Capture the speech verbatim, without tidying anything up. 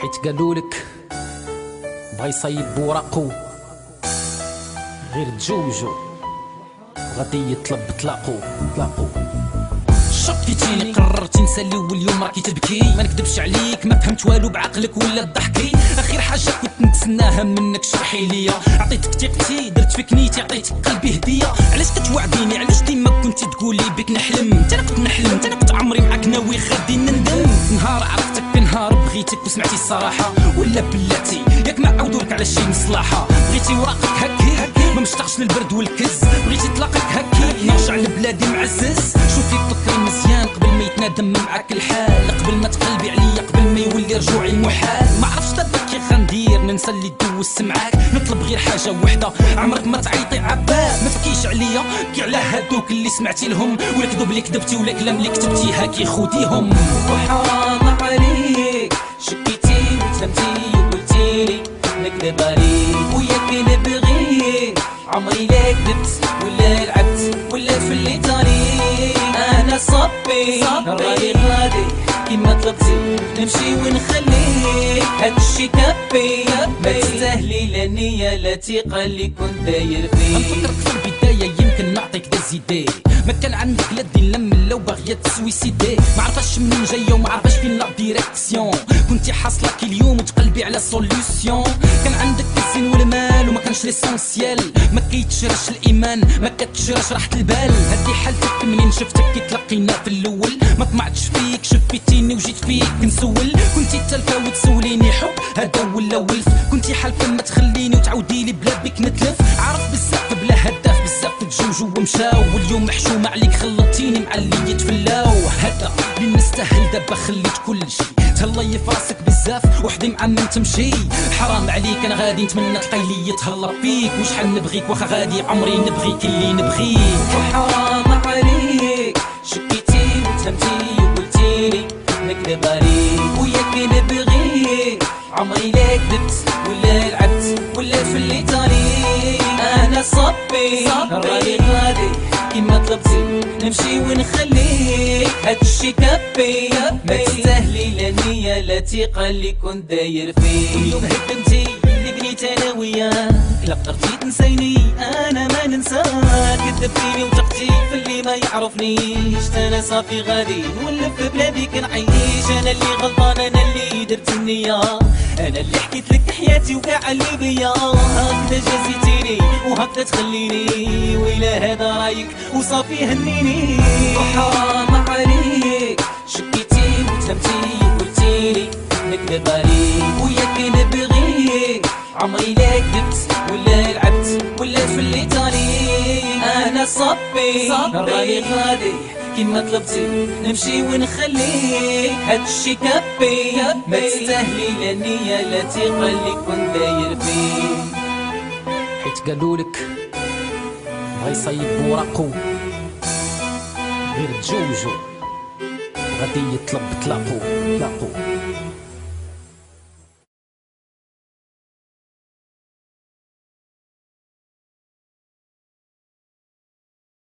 حيت قالولك بغا يصيب بوراقو غير تجوجو غادي يطلب طلاقو طلاقو. شكيتيني قررتي نسالي واليوم راكي تبكي، ما نكذبش عليك ما فهمت والو بعقلك ولا ضحكي. اخر حاجه كنت نتسناها منك شرحي ليا، عطيتك ثقتي درت فيك نيتي عطيتك قلبي هديه. علاش كتوعديني علاش ديما كنتي تقولي بك نحلم؟ انت انا كنت نحلم انت انا كنت عمري معاك ناوي غادي نندم. نهار عرفتك نهار بغيتك وسمعتي الصراحه، ولا بلاتي ياك ما عاودولك على شي مصلحه. بغيتي وراقك هكي ما مشتاقش للبرد والكز، بغيتي طلاقك هكي نرجع لبلادي معزز. شوفي فكري مزيان قبل ما يتنادم معاك الحال، قبل ما تقلبي عليا قبل ما يولي رجوعي محال. ما عرفتش دابا كي غندير ننسى اللي دوزت معاك، نطلب غير حاجه وحده عمرك ما تعيطي عباك. ما تبكيش عليا كي على هادوك اللي سمعتي لهم، ولا كذوب اللي كذبتي ولا كلام اللي كتبتي هاكي خوديهم. وحرام عليك شكيتي وتهمتي وقلتيلي نكذب عليك، وياك نبغيك عمري لا كذبت ولا لعبت ولا تفليت عليك. انا صبي راني غادي كيما طلبتي نمشي ونخليك، هادشي كبي ما تستاهلي لا نية لا ثقة اللي كنت داير فيه. نفكرك في البدايه يمكن نعطيك دا زيدي، ما كان عندك لا دين لا من لو باغيه تسويسيدي. ما عرفاش منين جايه وما عرفاش فين لا ديريكسيون، كنتي حاصله كي اليوم وتقلبي على سوليوشن. كان عندك الزين والمال وما كانش ليسونسيال، ما كيتشراش الايمان ما كتشراش راحه البال. هادي حالتك منين شفتك كي تلقينا في الاول، ما طمعتش فيك شفيتيني وجيت فيك نسول. كنتي تلفا وتسوليني حب هذا ولا ولف، كنتي حالفه ما تخليني وتعاودي لي بلا بك نتلف. عارف بزاف بلا هداف بزاف تجوجو ومشاو، واليوم محشومه عليك خلطتيني مع اللي يتفلاو. هذا اللي نستاهل دابا خليت كل شي تهلاي في راسك بزاف وحدي مع من تمشي. حرام عليك انا غادي نتمنى تلقاي لي يتهلا فيك، وشحال نبغيك واخا غادي عمري نبغيك اللي نبغيك. وحرام عليك شكيتي وتهمتي وقلتيلي نكذب عليك، وياك نبغيك عمري لا كذبت ولا لعبت ولا تفليت عليك. انا صبي راني غادي كيما طلبتي نمشي ونخليك، هادشي كبي ما تستاهلي لا نية لا ثقة اللي كنت داير فيه. اليوم هدمتي اللي بنيت انا وياك، لا قدرتي تنسيني انا ما ننساك. كذبتيني وثقتي في اللي ما يعرفنيش، انا صافي غادي نولف في بلادي كنعيش. انا اللي غلطان انا اللي درت النية، انا اللي حكيت لك حياتي وكاع اللي بيا. هكذا جازيتيني وهكذا تخليني، ويلا هذا رايك وصافي هنيني. وحرام عليك شكيتي وتهمتي وقلتيلي نكذب عليك، وياك نبغيك عمري لا كذبت ولا لعبت ولا تفليت عليك. انا صبي راني غادي كيما طلبتي نمشي ونخليك، هادشي كبي ما تستاهلي لا نية لا ثقة اللي كنت داير فيه. حيت قالولك بغا يصيب بوراقو غير تجوجو غادي يطلب طلاقو طلاقو.